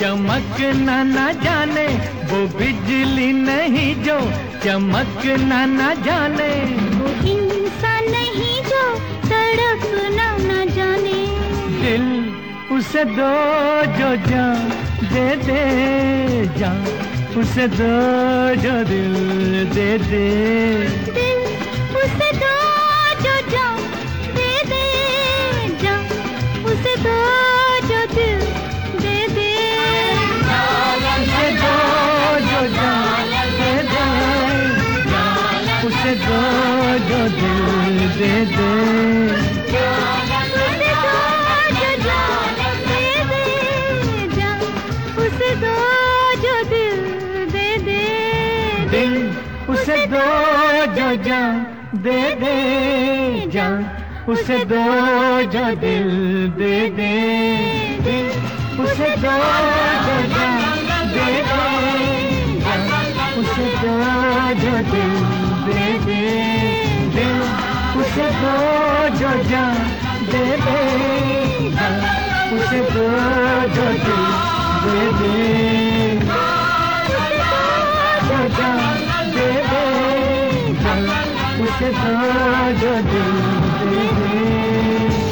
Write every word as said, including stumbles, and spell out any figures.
चमकना न जाने वो बिजली नहीं जो चमकना न जाने, वो इंसान नहीं जो तड़पना न जाने। दिल उसे दो जो जान दे दे, जान उसे दो जो दिल दे दे, दिल उसे दो जो जान दे दे, जान उसे दो जो दिल दे दे, उसे दो जो जान दे दे, उसे दो जो दिल दे दे, उसे दो जो दिल दे दे, दिल उसे दो जो जान दे दे, जान उसे दो जो दिल दे दे, दिल उसे दो जो जान दे दे, जान उसे दो जो दिल दे दे, दिल उसे दो जो जान दे दे, जान उसे दो जो दिल दे दे, जो जान दे दे, जान उसे दो जो दिल दे दे।